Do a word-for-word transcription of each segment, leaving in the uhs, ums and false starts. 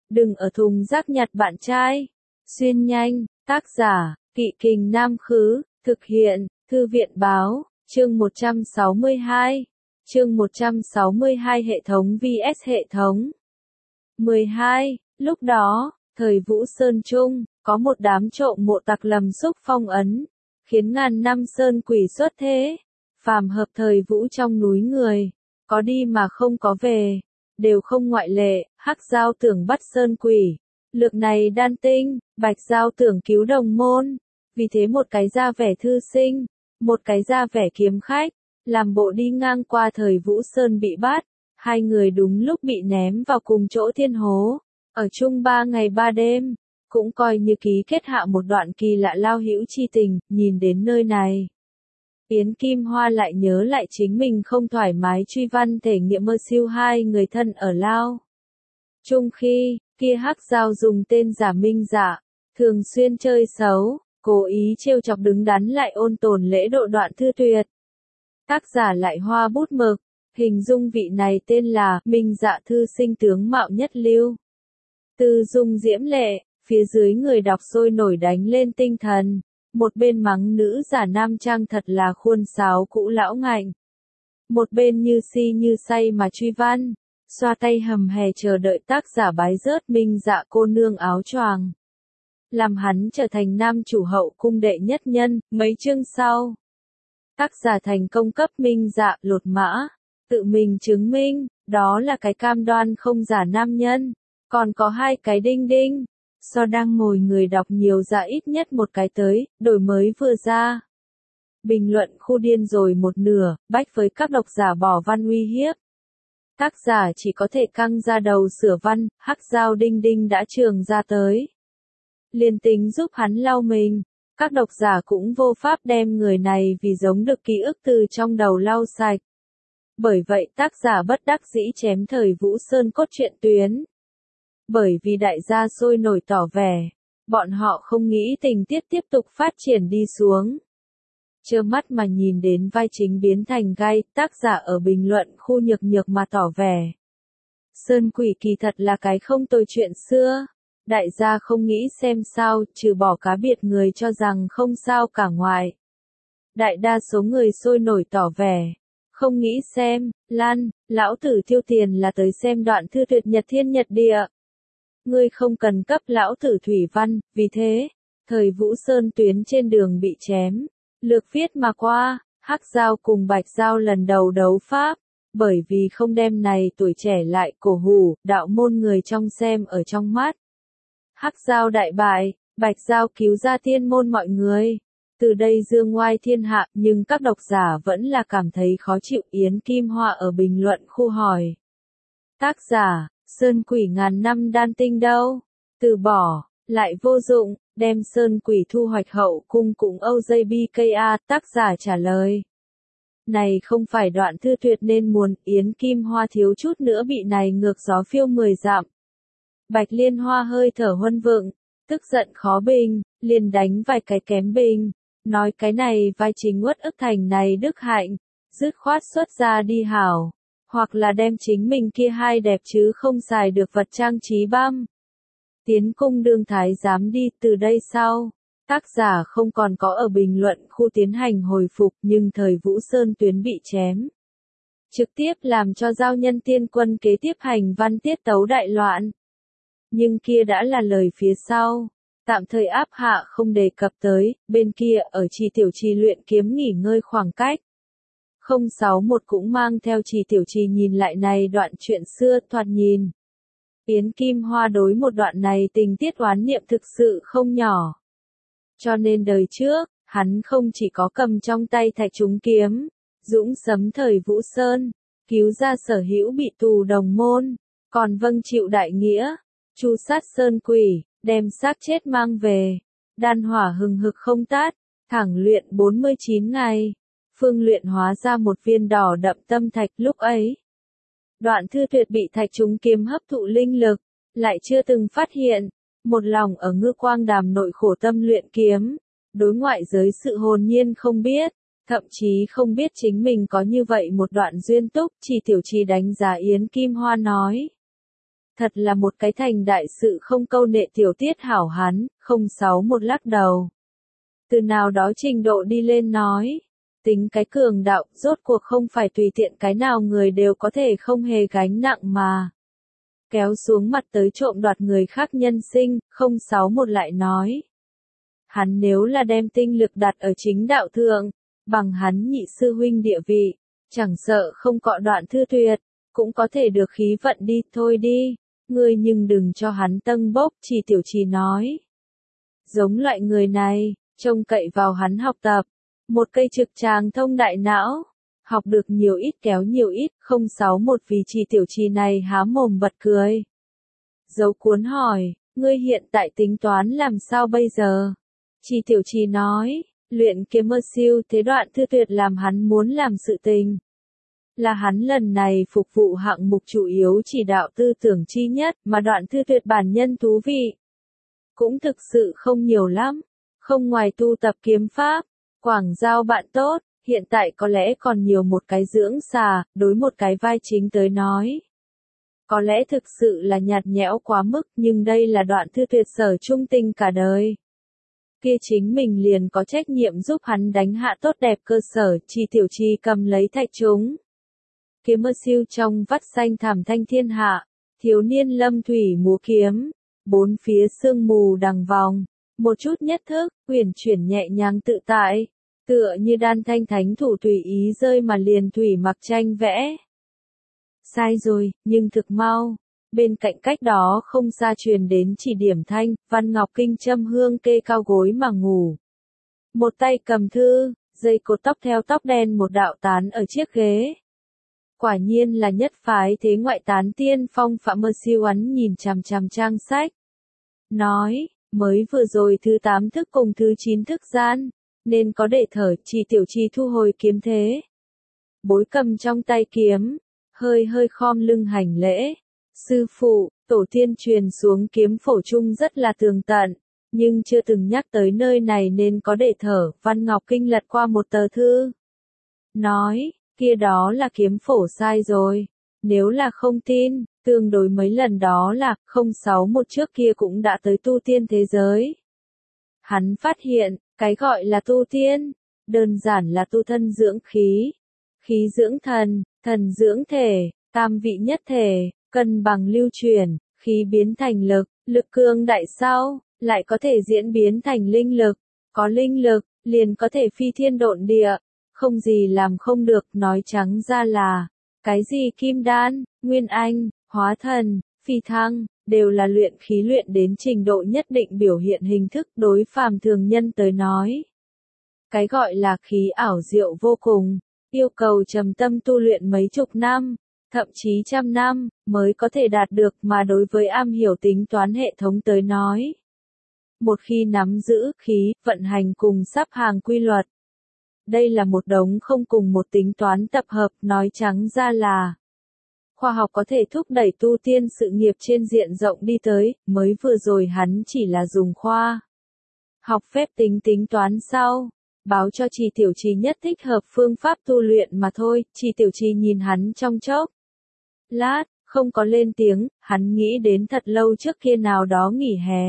đừng ở thùng rác nhặt bạn trai. Xuyên nhanh, tác giả, Kỵ Kình Nam Khứ, thực hiện, Thư viện Báo, chương một trăm sáu mươi hai. Chương một trăm sáu mươi hai Hệ thống vs hệ thống. mười hai. Lúc đó, thời Vũ Sơn Trung, có một đám trộm mộ tặc lầm xúc phong ấn, khiến ngàn năm sơn quỷ xuất thế. Phàm hợp thời Vũ trong núi người, có đi mà không có về, đều không ngoại lệ. Hắc Giao tưởng bắt sơn quỷ, lược này đan tinh. Bạch Giao tưởng cứu đồng môn, vì thế một cái ra vẻ thư sinh, một cái ra vẻ kiếm khách, làm bộ đi ngang qua thời Vũ Sơn bị bắt. Hai người đúng lúc bị ném vào cùng chỗ thiên hố, ở chung ba ngày ba đêm, cũng coi như ký kết hạ một đoạn kỳ lạ lao hữu chi tình. Nhìn đến nơi này, Yến Kim Hoa lại nhớ lại chính mình không thoải mái truy văn thể nghiệm mơ siêu hai người thân ở Lao Chung khi, kia Hắc Giao dùng tên giả Minh Dạ, thường xuyên chơi xấu, cố ý trêu chọc đứng đắn lại ôn tồn lễ độ Đoạn Thư Tuyệt. Tác giả lại hoa bút mực, hình dung vị này tên là Minh Dạ thư sinh tướng mạo nhất lưu, tư dung diễm lệ, phía dưới người đọc sôi nổi đánh lên tinh thần, một bên mắng nữ giả nam trang thật là khuôn sáo cũ lão ngạnh, một bên như si như say mà truy văn, xoa tay hầm hè chờ đợi tác giả bái rớt Minh Dạ cô nương áo choàng, làm hắn trở thành nam chủ hậu cung đệ nhất nhân. Mấy chương sau, tác giả thành công cấp Minh Dạ lột mã, tự mình chứng minh, đó là cái cam đoan không giả nam nhân, còn có hai cái đinh đinh. So đang ngồi người đọc nhiều ra ít nhất một cái tới, đổi mới vừa ra. Bình luận khu điên rồi một nửa, bách với các độc giả bỏ văn uy hiếp. Tác giả chỉ có thể căng ra đầu sửa văn. Hắc Giao đinh đinh đã trường ra tới, liền tính giúp hắn lau mình, các độc giả cũng vô pháp đem người này vì giống được ký ức từ trong đầu lau sạch. Bởi vậy tác giả bất đắc dĩ chém thời Vũ Sơn cốt truyện tuyến. Bởi vì đại gia sôi nổi tỏ vẻ, bọn họ không nghĩ tình tiết tiếp tục phát triển đi xuống. Trơ mắt mà nhìn đến vai chính biến thành gai, tác giả ở bình luận khu nhược nhược mà tỏ vẻ. Sơn quỷ kỳ thật là cái không tồi chuyện xưa. Đại gia không nghĩ xem sao, trừ bỏ cá biệt người cho rằng không sao cả ngoài. Đại đa số người sôi nổi tỏ vẻ, không nghĩ xem. Lan, lão tử tiêu tiền là tới xem Đoạn Thư Tuyệt nhật thiên nhật địa. Ngươi không cần cấp lão tử thủy văn. Vì thế, thời Vũ Sơn tuyến trên đường bị chém, lược viết mà qua. Hắc Giao cùng Bạch Giao lần đầu đấu pháp, bởi vì không đem này tuổi trẻ lại cổ hủ, đạo môn người trong xem ở trong mắt. Hắc Giao đại bại, Bạch Giao cứu ra thiên môn mọi người. Từ đây dương ngoai thiên hạ, nhưng các độc giả vẫn là cảm thấy khó chịu. Yến Kim Hoa ở bình luận khu hỏi. Tác giả, sơn quỷ ngàn năm đan tinh đâu? Từ bỏ, lại vô dụng, đem sơn quỷ thu hoạch hậu cung cũng O J B K A. Tác giả trả lời. Này không phải Đoạn Thư Tuyệt nên muốn. Yến Kim Hoa thiếu chút nữa bị này ngược gió phiêu mười dặm. Bạch Liên Hoa hơi thở huân vựng, tức giận khó bình, liền đánh vài cái kém bình, nói cái này vai chính uất ức thành này đức hạnh, dứt khoát xuất ra đi hảo, hoặc là đem chính mình kia hai đẹp chứ không xài được vật trang trí băm. Tiến cung đương thái giám đi. Từ đây sau, tác giả không còn có ở bình luận khu tiến hành hồi phục, nhưng thời Vũ Sơn tuyến bị chém, trực tiếp làm cho Giao Nhân Tiên Quân kế tiếp hành văn tiết tấu đại loạn. Nhưng kia đã là lời phía sau, tạm thời áp hạ không đề cập tới. Bên kia ở Trì Tiểu Trì luyện kiếm nghỉ ngơi khoảng cách. không sáu một cũng mang theo Trì Tiểu Trì nhìn lại này đoạn chuyện xưa. Thoạt nhìn, Yến Kim Hoa đối một đoạn này tình tiết oán niệm thực sự không nhỏ. Cho nên đời trước, hắn không chỉ có cầm trong tay thạch trúng kiếm, dũng sấm thời Vũ Sơn, cứu ra sở hữu bị tù đồng môn, còn vâng chịu đại nghĩa, chu sát sơn quỷ, đem xác chết mang về, đan hỏa hừng hực không tát, thẳng luyện bốn mươi chín ngày, phương luyện hóa ra một viên đỏ đậm tâm thạch. Lúc ấy, Đoạn Thư Tuyệt bị thạch trúng kiếm hấp thụ linh lực, lại chưa từng phát hiện, một lòng ở Ngư Quang Đàm nội khổ tâm luyện kiếm, đối ngoại giới sự hồn nhiên không biết, thậm chí không biết chính mình có như vậy một đoạn duyên túc. Trì Tiểu Trì đánh giá Yến Kim Hoa nói. Thật là một cái thành đại sự không câu nệ tiểu tiết hảo hắn, không sáu một lắc đầu. Từ nào đó trình độ đi lên nói. Tính cái cường đạo, rốt cuộc không phải tùy tiện cái nào người đều có thể không hề gánh nặng mà. Kéo xuống mặt tới trộm đoạt người khác nhân sinh, không sáu một lại nói. Hắn nếu là đem tinh lực đặt ở chính đạo thượng, bằng hắn nhị sư huynh địa vị, chẳng sợ không cọ đoạn thư tuyệt, cũng có thể được khí vận đi, thôi đi, ngươi nhưng đừng cho hắn tâng bốc, Chỉ Tiểu Trì nói. Giống loại người này, trông cậy vào hắn học tập, một cây trực tràng thông đại não, học được nhiều ít kéo nhiều ít, không sáu một vì Chỉ Tiểu Trì này há mồm bật cười. Dấu cuốn hỏi, ngươi hiện tại tính toán làm sao bây giờ? Chỉ Tiểu Trì nói, luyện kiếm mơ siêu thế đoạn thư tuyệt làm hắn muốn làm sự tình. Là hắn lần này phục vụ hạng mục chủ yếu chỉ đạo tư tưởng chi nhất mà đoạn thư tuyệt bản nhân thú vị. Cũng thực sự không nhiều lắm, không ngoài tu tập kiếm pháp, quảng giao bạn tốt, hiện tại có lẽ còn nhiều một cái dưỡng xà, đối một cái vai chính tới nói. Có lẽ thực sự là nhạt nhẽo quá mức nhưng đây là đoạn thư tuyệt sở trung tình cả đời. Kia chính mình liền có trách nhiệm giúp hắn đánh hạ tốt đẹp cơ sở, Chỉ Tiểu Trì cầm lấy thạch chúng. Kiếm mơ siêu trong vắt xanh thảm thanh thiên hạ, thiếu niên lâm thủy múa kiếm, bốn phía sương mù đằng vòng, một chút nhất thức, uyển chuyển nhẹ nhàng tự tại, tựa như đan thanh thánh thủ tùy ý rơi mà liền thủy mặc tranh vẽ. Sai rồi, nhưng thực mau, bên cạnh cách đó không xa truyền đến chỉ điểm thanh, Văn Ngọc Kinh châm hương kê cao gối mà ngủ. Một tay cầm thư, dây cột tóc theo tóc đen một đạo tán ở chiếc ghế. Quả nhiên là nhất phái thế ngoại tán tiên phong Phạm Mơ Siêu Ấn nhìn chằm chằm trang sách. Nói, mới vừa rồi thứ tám thức cùng thứ chín thức gian, nên có để thở, Chỉ Tiểu Trì thu hồi kiếm thế. Bối cầm trong tay kiếm, hơi hơi khom lưng hành lễ. Sư phụ, tổ tiên truyền xuống kiếm phổ trung rất là tường tận, nhưng chưa từng nhắc tới nơi này nên có để thở, Văn Ngọc Kinh lật qua một tờ thư. Nói, kia đó là kiếm phổ sai rồi, nếu là không tin, tương đối mấy lần đó là, không sáu một trước kia cũng đã tới tu tiên thế giới. Hắn phát hiện, cái gọi là tu tiên, đơn giản là tu thân dưỡng khí, khí dưỡng thần, thần dưỡng thể, tam vị nhất thể, cân bằng lưu chuyển, khí biến thành lực, lực cương đại sau, lại có thể diễn biến thành linh lực, có linh lực, liền có thể phi thiên độn địa, không gì làm không được, nói trắng ra là, cái gì kim đan, nguyên anh, hóa thần, phi thăng, đều là luyện khí luyện đến trình độ nhất định biểu hiện hình thức đối phàm thường nhân tới nói. Cái gọi là khí ảo diệu vô cùng, yêu cầu trầm tâm tu luyện mấy chục năm, thậm chí trăm năm, mới có thể đạt được mà đối với am hiểu tính toán hệ thống tới nói. Một khi nắm giữ khí, vận hành cùng sắp hàng quy luật. Đây là một đống không cùng một tính toán tập hợp, nói trắng ra là khoa học có thể thúc đẩy tu tiên sự nghiệp trên diện rộng đi tới, mới vừa rồi hắn chỉ là dùng khoa học phép tính tính toán sau, báo cho Chỉ Tiểu Trì nhất thích hợp phương pháp tu luyện mà thôi. Chỉ Tiểu Trì nhìn hắn trong chốc lát, không có lên tiếng, hắn nghĩ đến thật lâu trước kia nào đó nghỉ hè.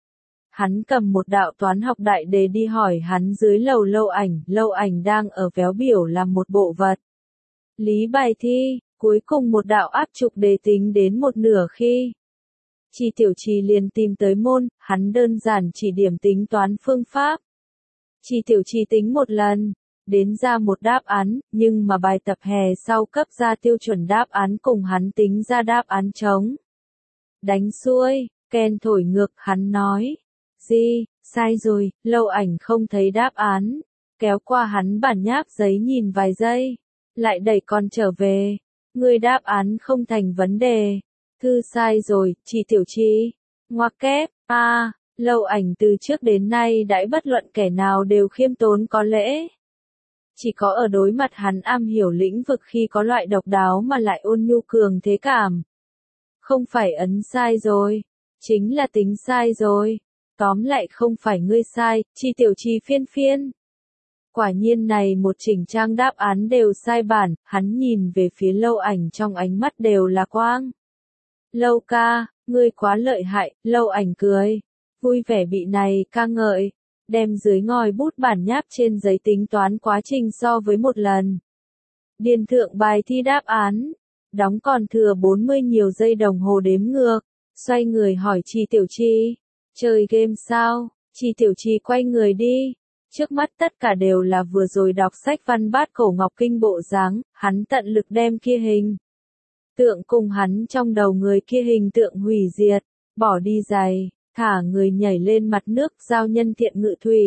Hắn cầm một đạo toán học đại đề đi hỏi hắn dưới lầu Lâu Ảnh, Lâu Ảnh đang ở véo biểu làm một bộ vật lý bài thi, cuối cùng một đạo áp trục đề tính đến một nửa khi Chỉ Tiểu Trì liền tìm tới môn, hắn đơn giản chỉ điểm tính toán phương pháp. Chỉ Tiểu Trì tính một lần, đến ra một đáp án, nhưng mà bài tập hè sau cấp ra tiêu chuẩn đáp án cùng hắn tính ra đáp án trống. Đánh xuôi, Ken thổi ngược, hắn nói. Gì, sai rồi, Lâu Ảnh không thấy đáp án. Kéo qua hắn bản nháp giấy nhìn vài giây. Lại đẩy con trở về. Người đáp án không thành vấn đề. Thư sai rồi, Chỉ Tiểu Trì. Ngoặc kép, a à, Lâu Ảnh từ trước đến nay đãi bất luận kẻ nào đều khiêm tốn có lễ. Chỉ có ở đối mặt hắn am hiểu lĩnh vực khi có loại độc đáo mà lại ôn nhu cường thế cảm. Không phải ấn sai rồi, chính là tính sai rồi. Tóm lại không phải ngươi sai, Chỉ Tiểu Trì phiên phiên. Quả nhiên này một chỉnh trang đáp án đều sai bản, hắn nhìn về phía Lâu Ảnh trong ánh mắt đều là quang. Lâu ca, ngươi quá lợi hại, Lâu Ảnh cười, vui vẻ bị này ca ngợi, đem dưới ngòi bút bản nháp trên giấy tính toán quá trình so với một lần. Điền thượng bài thi đáp án, đóng còn thừa bốn mươi nhiều giây đồng hồ đếm ngược, xoay người hỏi Trì Tiểu Trì, chơi game sao? Trì Tiểu Trì quay người đi, trước mắt tất cả đều là vừa rồi đọc sách văn bát cổ Ngọc Kinh bộ dáng, hắn tận lực đem kia hình tượng cùng hắn trong đầu người kia hình tượng hủy diệt, bỏ đi giày, thả người nhảy lên mặt nước giao nhân thiện ngự thủy.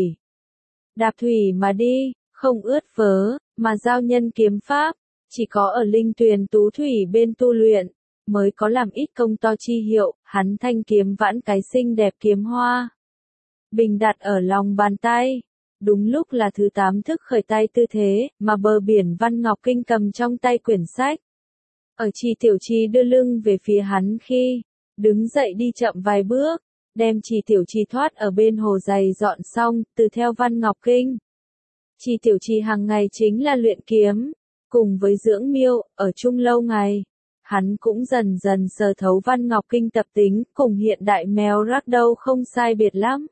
Đạp thủy mà đi, không ướt vớ, mà giao nhân kiếm pháp, chỉ có ở linh tuyền tú thủy bên tu luyện, mới có làm ít công to chi hiệu, hắn thanh kiếm vãn cái xinh đẹp kiếm hoa. Bình đặt ở lòng bàn tay, đúng lúc là thứ tám thức khởi tay tư thế, mà bờ biển Văn Ngọc Kinh cầm trong tay quyển sách. Ở Trì Tiểu Trì đưa lưng về phía hắn khi, đứng dậy đi chậm vài bước, đem Trì Tiểu Trì thoát ở bên hồ giày dọn xong, từ theo Văn Ngọc Kinh. Trì Tiểu Trì hàng ngày chính là luyện kiếm, cùng với dưỡng miêu, ở chung lâu ngày. Hắn cũng dần dần sờ thấu Văn Ngọc Kinh tập tính, cùng hiện đại mèo rắc đâu không sai biệt lắm.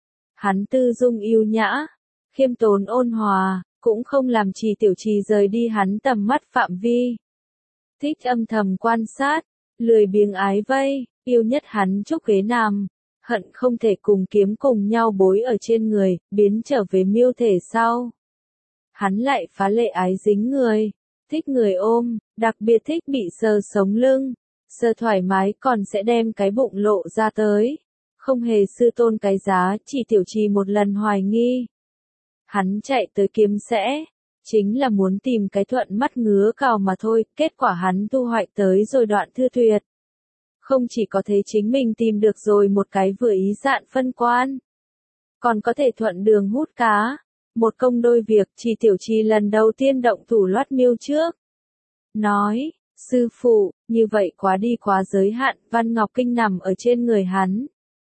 Hắn tư dung yêu nhã, khiêm tốn ôn hòa, cũng không làm Trì Tiểu Trì rời đi hắn tầm mắt phạm vi. Thích âm thầm quan sát, lười biếng ái vây, yêu nhất hắn chúc ghế nằm, hận không thể cùng kiếm cùng nhau bối ở trên người, biến trở về miêu thể sau. Hắn lại phá lệ ái dính người, thích người ôm, đặc biệt thích bị sờ sống lưng, sờ thoải mái còn sẽ đem cái bụng lộ ra tới. Không hề sư tôn cái giá, Chỉ Tiểu Trì một lần hoài nghi. Hắn chạy tới kiếm sẽ, chính là muốn tìm cái thuận mắt ngứa cào mà thôi, kết quả hắn thu hoạch tới rồi đoạn thư tuyệt. Không chỉ có thế chính mình tìm được rồi một cái vừa ý dạn phân quan, còn có thể thuận đường hút cá. Một công đôi việc, Trì Tiểu Trì lần đầu tiên động thủ loát miêu trước. Nói, sư phụ, như vậy quá đi quá giới hạn, Văn Ngọc Kinh nằm ở trên người hắn.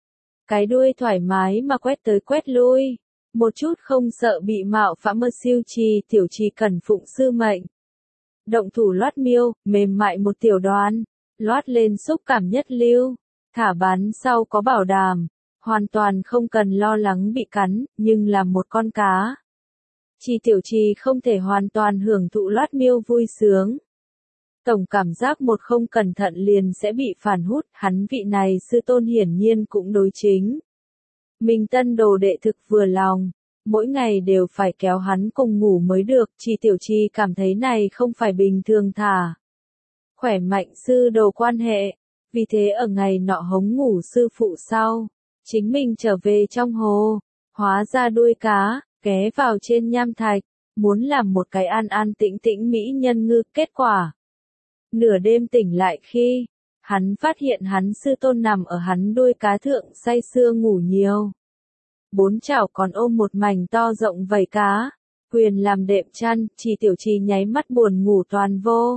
Cái đuôi thoải mái mà quét tới quét lui, một chút không sợ bị mạo phạm mơ siêu Trì Tiểu Trì cẩn phụng sư mệnh. Động thủ loát miêu, mềm mại một tiểu đoán, loát lên xúc cảm nhất lưu, thả bán sau có bảo đảm, hoàn toàn không cần lo lắng bị cắn, nhưng là một con cá. Trì Tiểu Trì không thể hoàn toàn hưởng thụ loát miêu vui sướng. Tổng cảm giác một không cẩn thận liền sẽ bị phản hút, hắn vị này sư tôn hiển nhiên cũng đối chính. Mình tân đồ đệ thực vừa lòng, mỗi ngày đều phải kéo hắn cùng ngủ mới được, Trì Tiểu Trì cảm thấy này không phải bình thường thả. Khỏe mạnh sư đồ quan hệ, vì thế ở ngày nọ hống ngủ sư phụ sau, chính mình trở về trong hồ, hóa ra đuôi cá, ghé vào trên nham thạch, muốn làm một cái an an tĩnh tĩnh mỹ nhân ngư, kết quả. Nửa đêm tỉnh lại khi, hắn phát hiện hắn sư tôn nằm ở hắn đuôi cá thượng say sưa ngủ nhiều. Bốn chảo còn ôm một mảnh to rộng vảy cá, quyền làm đệm chăn, Trì Tiểu Trì nháy mắt buồn ngủ toàn vô.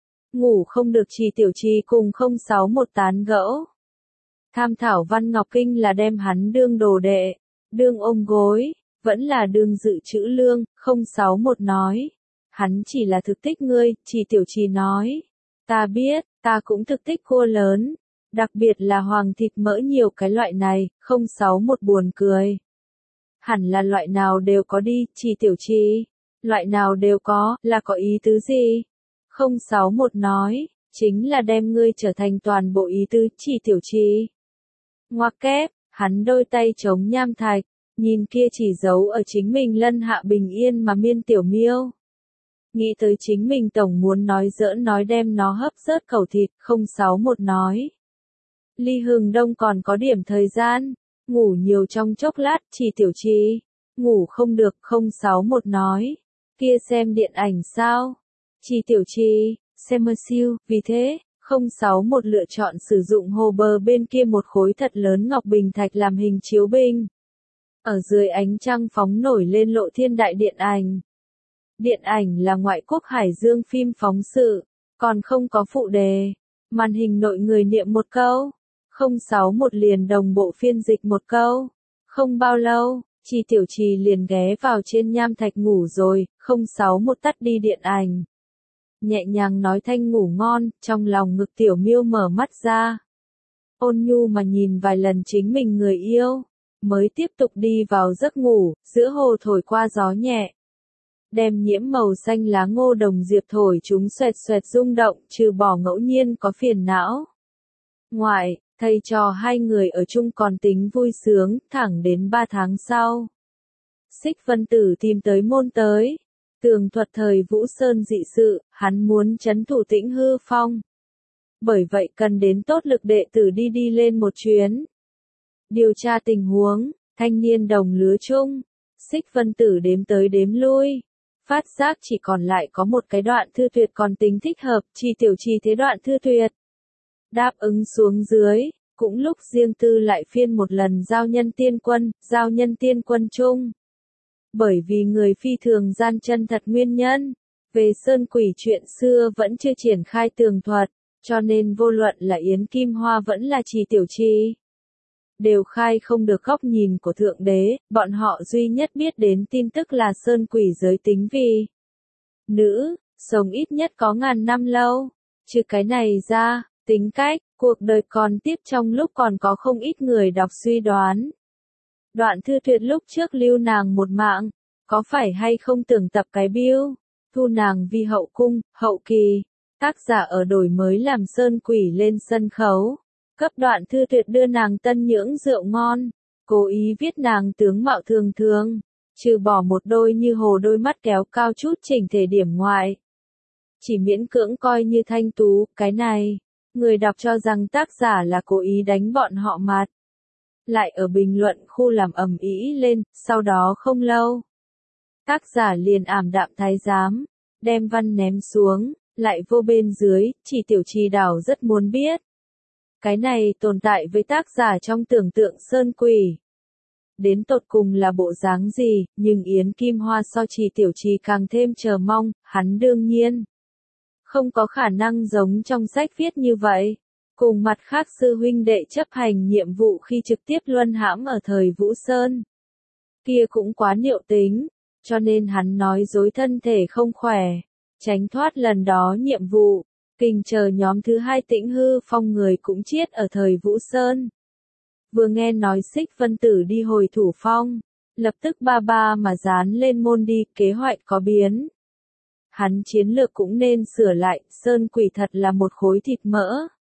Ngủ không được Trì Tiểu Trì cùng không sáu một tán gẫu. Tham thảo Văn Ngọc Kinh là đem hắn đương đồ đệ, đương ôm gối, vẫn là đương dự trữ lương, không sáu một nói. Hắn chỉ là thực thích ngươi, Trì Tiểu Trì nói. Ta biết, ta cũng thực thích cua lớn, đặc biệt là hoàng thịt mỡ nhiều cái loại này, không sáu một buồn cười. Hẳn là loại nào đều có đi, Trì Tiểu Trì. Loại nào đều có, là có ý tứ gì? không sáu một nói, chính là đem ngươi trở thành toàn bộ ý tứ, Trì Tiểu Trì. Ngoặc kép, hắn đôi tay chống nham thạch, nhìn kia chỉ giấu ở chính mình lân hạ bình yên mà miên tiểu miêu. Nghĩ tới chính mình tổng muốn nói giỡn nói đem nó hấp rớt khẩu thịt, không sáu một nói. Ly Hừng Đông còn có điểm thời gian, ngủ nhiều trong chốc lát, Trì Tiểu Trì. Ngủ không được, không sáu một nói. Kia xem điện ảnh sao? Trì Tiểu Trì, xem mơ siêu, vì thế, không sáu một lựa chọn sử dụng hồ bờ bên kia một khối thật lớn ngọc bình thạch làm hình chiếu binh. Ở dưới ánh trăng phóng nổi lên lộ thiên đại điện ảnh. Điện ảnh là ngoại quốc Hải Dương phim phóng sự, còn không có phụ đề. Màn hình nội người niệm một câu. không sáu một liền đồng bộ phiên dịch một câu. Không bao lâu, Trì Tiểu Trì liền ghé vào trên nham thạch ngủ rồi, không sáu một tắt đi điện ảnh. nhẹ nhàng nói thanh ngủ ngon, trong lòng ngực Tiểu Miêu mở mắt ra. Ôn nhu mà nhìn vài lần chính mình người yêu, mới tiếp tục đi vào giấc ngủ, giữa hồ thổi qua gió nhẹ. Đem nhiễm màu xanh lá ngô đồng diệp thổi chúng xoẹt xoẹt rung động, trừ bỏ ngẫu nhiên có phiền não. Ngoại, thầy trò hai người ở chung còn tính vui sướng, thẳng đến ba tháng sau. Xích Vân Tử tìm tới môn tới. Tường thuật thời Vũ Sơn dị sự, hắn muốn trấn thủ Tĩnh Hư Phong. Bởi vậy cần đến tốt lực đệ tử đi đi lên một chuyến. Điều tra tình huống, thanh niên đồng lứa chung. Xích Vân Tử đếm tới đếm lui. Phát giác chỉ còn lại có một cái đoạn thư tuyệt còn tính thích hợp, chỉ tiểu trì thế đoạn thư tuyệt. Đáp ứng xuống dưới, cũng lúc riêng tư lại phiên một lần giao nhân tiên quân, giao nhân tiên quân chung. Bởi vì người phi thường gian chân thật nguyên nhân, về sơn quỷ chuyện xưa vẫn chưa triển khai tường thuật, cho nên vô luận là Yến Kim Hoa vẫn là Trì Tiểu Trì. Đều khai không được góc nhìn của Thượng Đế, bọn họ duy nhất biết đến tin tức là sơn quỷ giới tính vì nữ, sống ít nhất có ngàn năm lâu. Trừ cái này ra, tính cách, cuộc đời còn tiếp trong lúc còn có không ít người đọc suy đoán. Đoạn thư tuyệt lúc trước lưu nàng một mạng, có phải hay không tưởng tập cái biêu, thu nàng vi hậu cung, hậu kỳ, tác giả ở đổi mới làm sơn quỷ lên sân khấu, cấp đoạn thư tuyệt đưa nàng tân nhưỡng rượu ngon, cố ý viết nàng tướng mạo thường thường, trừ bỏ một đôi như hồ đôi mắt kéo cao chút chỉnh thể điểm ngoại. Chỉ miễn cưỡng coi như thanh tú, cái này, người đọc cho rằng tác giả là cố ý đánh bọn họ mặt. Lại ở bình luận khu làm ầm ĩ lên, sau đó không lâu. Tác giả liền ảm đạm thái giám, đem văn ném xuống, lại vô bên dưới, chỉ Tiểu Trì đảo rất muốn biết. Cái này tồn tại với tác giả trong tưởng tượng sơn quỷ. Đến tột cùng là bộ dáng gì, nhưng Yến Kim Hoa so Trì Tiểu Trì càng thêm chờ mong, hắn đương nhiên không có khả năng giống trong sách viết như vậy. Cùng mặt khác sư huynh đệ chấp hành nhiệm vụ khi trực tiếp luân hãm ở thời Vũ Sơn. Kia cũng quá niệu tính, cho nên hắn nói dối thân thể không khỏe, tránh thoát lần đó nhiệm vụ, kinh chờ nhóm thứ hai Tĩnh Hư Phong người cũng chết ở thời Vũ Sơn. Vừa nghe nói Xích Vân Tử đi hồi Thủ Phong, lập tức ba ba mà dán lên môn đi, kế hoạch có biến. Hắn chiến lược cũng nên sửa lại, sơn quỷ thật là một khối thịt mỡ.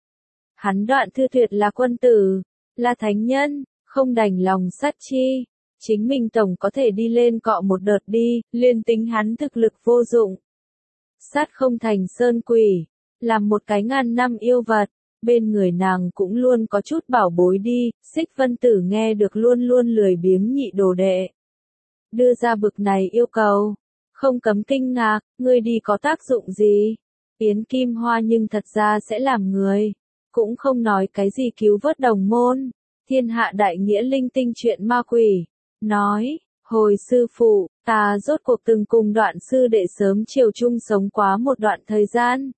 Hắn đoạn thư tuyệt là quân tử, là thánh nhân, không đành lòng sát chi. Chính mình tổng có thể đi lên cọ một đợt đi, liên tính hắn thực lực vô dụng. Sát không thành sơn quỷ, làm một cái ngàn năm yêu vật, bên người nàng cũng luôn có chút bảo bối đi, Xích Vân Tử nghe được luôn luôn lười biếng nhị đồ đệ. Đưa ra bực này yêu cầu, không cấm kinh ngạc, ngươi đi có tác dụng gì? Yến Kim Hoa nhưng thật ra sẽ làm người. Cũng không nói cái gì cứu vớt đồng môn, thiên hạ đại nghĩa linh tinh chuyện ma quỷ. Nói, hồi sư phụ, ta rốt cuộc từng cùng đoạn sư đệ sớm chiều chung sống quá một đoạn thời gian.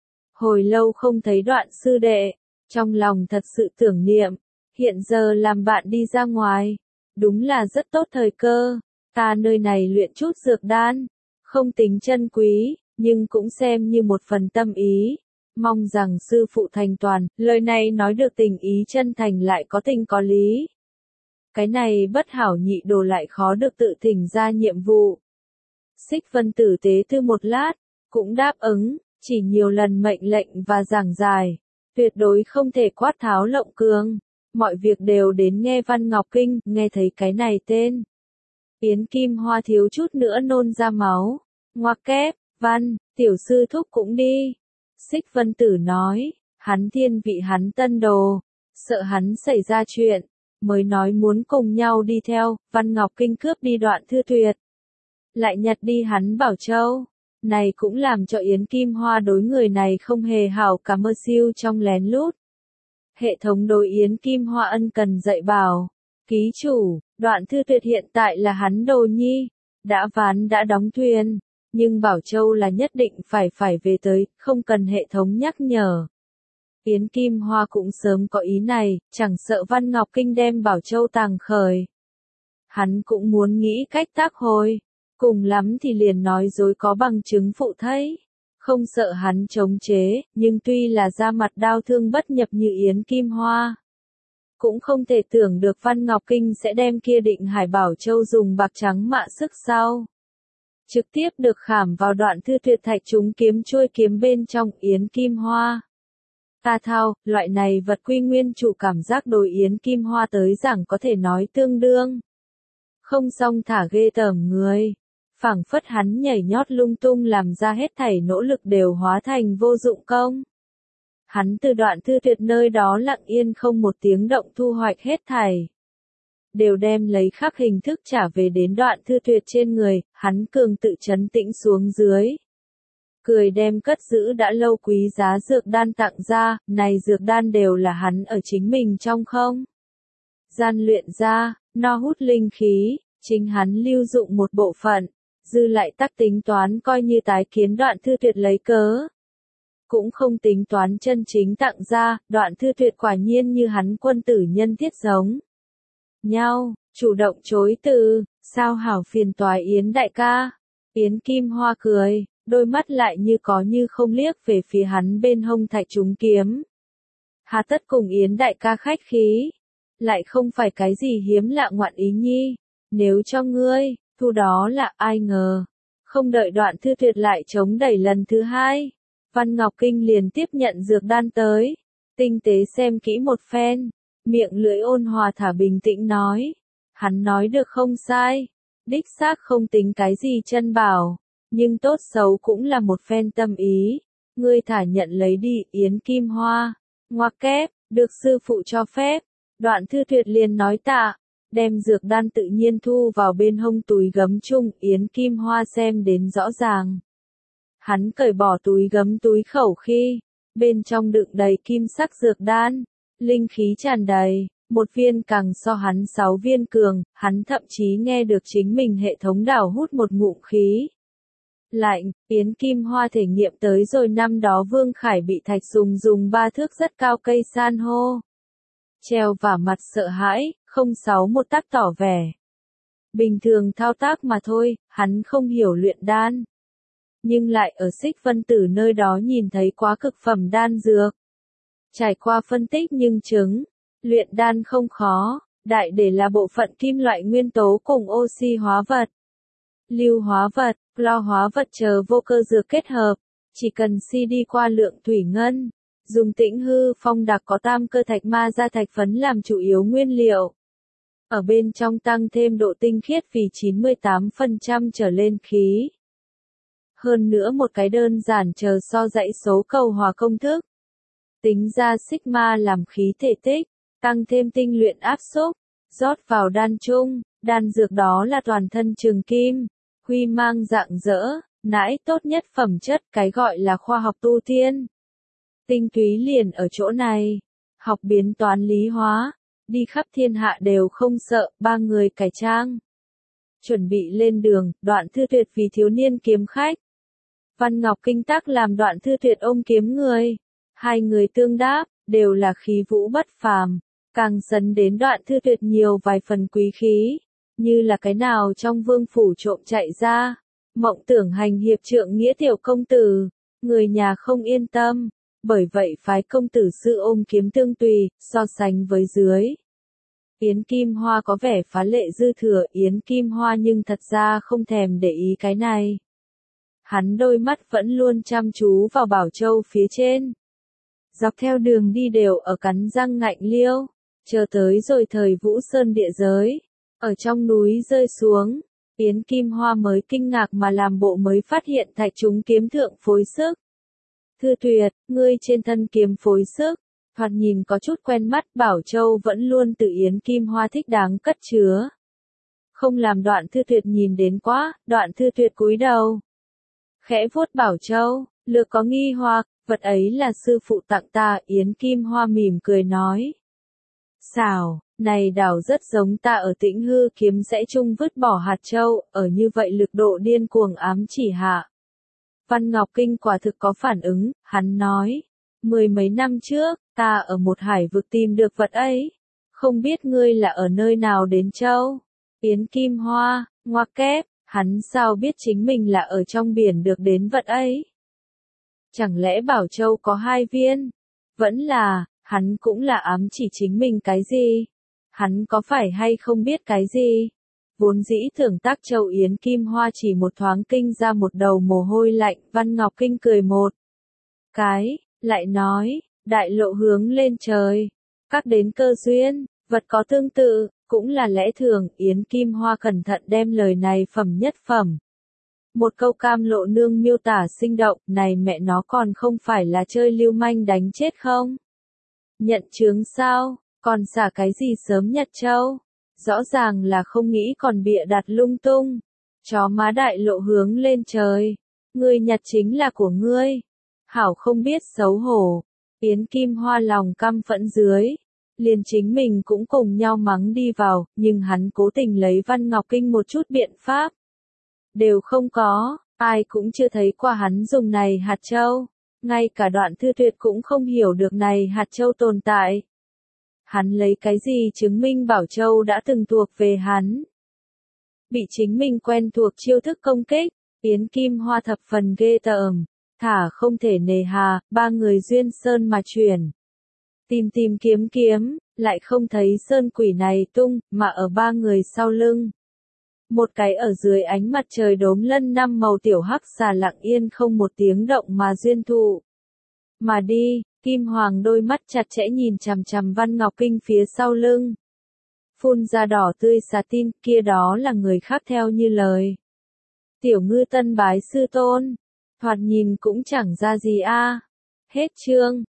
Hồi lâu không thấy đoạn sư đệ, trong lòng thật sự tưởng niệm, hiện giờ làm bạn đi ra ngoài, đúng là rất tốt thời cơ. Ta nơi này luyện chút dược đan, không tính chân quý, nhưng cũng xem như một phần tâm ý. Mong rằng sư phụ thành toàn, lời này nói được tình ý chân thành lại có tình có lý. Cái này bất hảo nhị đồ lại khó được tự thỉnh ra nhiệm vụ. Xích Vân Tử tế thư một lát, cũng đáp ứng, chỉ nhiều lần mệnh lệnh và giảng giải, tuyệt đối không thể quát tháo lộng cường. Mọi việc đều đến nghe Văn Ngọc Kinh, nghe thấy cái này tên. Yến Kim Hoa thiếu chút nữa nôn ra máu. Ngoặc kép, Văn, tiểu sư thúc cũng đi. Xích Vân Tử nói, hắn thiên vị hắn tân đồ, sợ hắn xảy ra chuyện, mới nói muốn cùng nhau đi theo, Văn Ngọc Kinh cướp đi đoạn thư tuyệt. Lại nhặt đi hắn Bảo Châu, này cũng làm cho Yến Kim Hoa đối người này không hề hảo cả mơ siêu trong lén lút. Hệ thống đối Yến Kim Hoa ân cần dạy bảo, ký chủ, đoạn thư tuyệt hiện tại là hắn đồ nhi, đã ván đã đóng thuyền. Nhưng Bảo Châu là nhất định phải phải về tới, không cần hệ thống nhắc nhở. Yến Kim Hoa cũng sớm có ý này, chẳng sợ Văn Ngọc Kinh đem Bảo Châu tàng khởi. Hắn cũng muốn nghĩ cách tác hồi, cùng lắm thì liền nói dối có bằng chứng phụ thấy. không sợ hắn chống chế, nhưng tuy là da mặt đao thương bất nhập như Yến Kim Hoa, cũng không thể tưởng được Văn Ngọc Kinh sẽ đem kia Định Hải Bảo Châu dùng bạc trắng mạ sức sau. Trực tiếp được khảm vào đoạn thư tuyệt thạch trúng kiếm trôi kiếm bên trong Yến Kim Hoa. Ta thao, loại này vật quy nguyên chủ cảm giác đối Yến Kim Hoa tới rằng có thể nói tương đương. Không xong thả ghê tởm người. Phảng phất hắn nhảy nhót lung tung làm ra hết thảy nỗ lực đều hóa thành vô dụng công. Hắn từ đoạn thư tuyệt nơi đó lặng yên không một tiếng động thu hoạch hết thảy. Đều đem lấy khắc hình thức trả về đến đoạn thư tuyệt trên người, hắn cường tự trấn tĩnh xuống dưới. Cười đem cất giữ đã lâu quý giá dược đan tặng ra, này dược đan đều là hắn ở chính mình trong không. Gian luyện ra, no hút linh khí, chính hắn lưu dụng một bộ phận, dư lại tắc tính toán coi như tái kiến đoạn thư tuyệt lấy cớ. Cũng không tính toán chân chính tặng ra, đoạn thư tuyệt quả nhiên như hắn quân tử nhân thiết giống nhau, chủ động chối từ, sao hảo phiền toái Yến đại ca. Yến Kim Hoa cười, đôi mắt lại như có như không liếc về phía hắn bên hông thạch trúng kiếm. Hà tất cùng Yến đại ca khách khí, lại không phải cái gì hiếm lạ ngoạn ý nhi, nếu cho ngươi, thu đó là ai ngờ. Không đợi đoạn thư tuyệt lại chống đẩy lần thứ hai, Văn Ngọc Kinh liền tiếp nhận dược đan tới, tinh tế xem kỹ một phen, miệng lưỡi ôn hòa thả bình tĩnh nói. Hắn nói được không sai, đích xác không tính cái gì chân bảo, nhưng tốt xấu cũng là một phen tâm ý, ngươi thả nhận lấy đi Yến Kim Hoa, ngoặc kép, được sư phụ cho phép, đoạn thư tuyệt liền nói tạ, đem dược đan tự nhiên thu vào bên hông túi gấm chung, Yến Kim Hoa xem đến rõ ràng. Hắn cởi bỏ túi gấm túi khẩu khi, bên trong đựng đầy kim sắc dược đan, linh khí tràn đầy, một viên càng so hắn sáu viên cường, hắn thậm chí nghe được chính mình hệ thống đảo hút một ngụm khí. Lạnh, Yến Kim Hoa thể nghiệm tới rồi năm đó Vương Khải bị thạch dùng dùng ba thước rất cao cây san hô. Treo vả mặt sợ hãi, không sáu một tác tỏ vẻ. Bình thường thao tác mà thôi, hắn không hiểu luyện đan. Nhưng lại ở Xích Vân Tử nơi đó nhìn thấy quá cực phẩm đan dược. Trải qua phân tích nhưng chứng, luyện đan không khó, đại để là bộ phận kim loại nguyên tố cùng oxy hóa vật, lưu hóa vật, clo hóa vật chờ vô cơ dược kết hợp, chỉ cần si đi qua lượng thủy ngân, dùng Tĩnh Hư Phong đặc có tam cơ thạch ma gia thạch phấn làm chủ yếu nguyên liệu. Ở bên trong tăng thêm độ tinh khiết vì chín mươi tám phần trăm trở lên khí. Hơn nữa một cái đơn giản chờ so dãy số cầu hòa công thức. Tính ra sigma làm khí thể tích, tăng thêm tinh luyện áp xúc, rót vào đan chung, đan dược đó là toàn thân trường kim, huy mang rạng rỡ, nãi tốt nhất phẩm chất, cái gọi là khoa học tu thiên. Tinh túy liền ở chỗ này, học biến toán lý hóa, đi khắp thiên hạ đều không sợ, ba người cải trang. Chuẩn bị lên đường, đoạn thư tuyệt vì thiếu niên kiếm khách. Văn Ngọc Kinh tác làm đoạn thư tuyệt ôm kiếm người. Hai người tương đáp, đều là khí vũ bất phàm, càng sấn đến đoạn thư tuyệt nhiều vài phần quý khí, như là cái nào trong vương phủ trộm chạy ra, mộng tưởng hành hiệp trượng nghĩa tiểu công tử, người nhà không yên tâm, bởi vậy phái công tử sư ôm kiếm tương tùy, so sánh với dưới. Yến Kim Hoa có vẻ phá lệ dư thừa, Yến Kim Hoa nhưng thật ra không thèm để ý cái này. Hắn đôi mắt vẫn luôn chăm chú vào Bảo Châu phía trên. Dọc theo đường đi đều ở cắn răng ngạnh liêu, chờ tới rồi thời Vũ Sơn địa giới, ở trong núi rơi xuống, Yến Kim Hoa mới kinh ngạc mà làm bộ mới phát hiện thạch trúng kiếm thượng phối sức. Thư tuyệt, ngươi trên thân kiếm phối sức, thoạt nhìn có chút quen mắt, Bảo Châu vẫn luôn tự Yến Kim Hoa thích đáng cất chứa. Không làm đoạn thư tuyệt nhìn đến quá, đoạn thư tuyệt cúi đầu. Khẽ vuốt Bảo Châu, lược có nghi hoặc, vật ấy là sư phụ tặng ta, Yến Kim Hoa mỉm cười nói. Xảo, này đảo rất giống ta ở Tĩnh Hư kiếm sẽ chung vứt bỏ hạt châu, ở như vậy lực độ điên cuồng ám chỉ hạ. Văn Ngọc Kinh quả thực có phản ứng, hắn nói. Mười mấy năm trước, ta ở một hải vực tìm được vật ấy. Không biết ngươi là ở nơi nào đến châu? Yến Kim Hoa, ngoặc kép, hắn sao biết chính mình là ở trong biển được đến vật ấy? Chẳng lẽ Bảo Châu có hai viên? Vẫn là, hắn cũng là ám chỉ chính mình cái gì? Hắn có phải hay không biết cái gì? Vốn dĩ tưởng tác Châu Yến Kim Hoa chỉ một thoáng kinh ra một đầu mồ hôi lạnh, Văn Ngọc Kinh cười một cái, lại nói, đại lộ hướng lên trời, các đến cơ duyên, vật có tương tự, cũng là lẽ thường, Yến Kim Hoa cẩn thận đem lời này phẩm nhất phẩm. Một câu cam lộ nương miêu tả sinh động, này mẹ nó còn không phải là chơi lưu manh đánh chết không? Nhận chướng sao, còn xả cái gì sớm nhặt châu? Rõ ràng là không nghĩ còn bịa đặt lung tung. Chó má đại lộ hướng lên trời. Ngươi nhặt chính là của ngươi. Hảo không biết xấu hổ. Yến Kim Hoa lòng căm phẫn dưới. Liền chính mình cũng cùng nhau mắng đi vào, nhưng hắn cố tình lấy Văn Ngọc Kinh một chút biện pháp. Đều không có, ai cũng chưa thấy qua hắn dùng này hạt châu. Ngay cả Đoạn Thư Tuyệt cũng không hiểu được này hạt châu tồn tại. Hắn lấy cái gì chứng minh Bảo Châu đã từng thuộc về hắn? Bị chính mình quen thuộc chiêu thức công kích, Yến Kim Hoa thập phần ghê tởm, thả không thể nề hà, ba người duyên sơn mà chuyển. Tìm tìm kiếm kiếm, lại không thấy sơn quỷ này tung, mà ở ba người sau lưng. Một cái ở dưới ánh mặt trời đốm lân năm màu tiểu hắc xà lặng yên không một tiếng động mà duyên thụ. Mà đi, Kim Hoàng đôi mắt chặt chẽ nhìn chằm chằm Văn Ngọc Kinh phía sau lưng. Phun ra đỏ tươi xà tin, kia đó là người khác theo như lời. Tiểu ngư tân bái sư tôn, thoạt nhìn cũng chẳng ra gì a. Hết chương.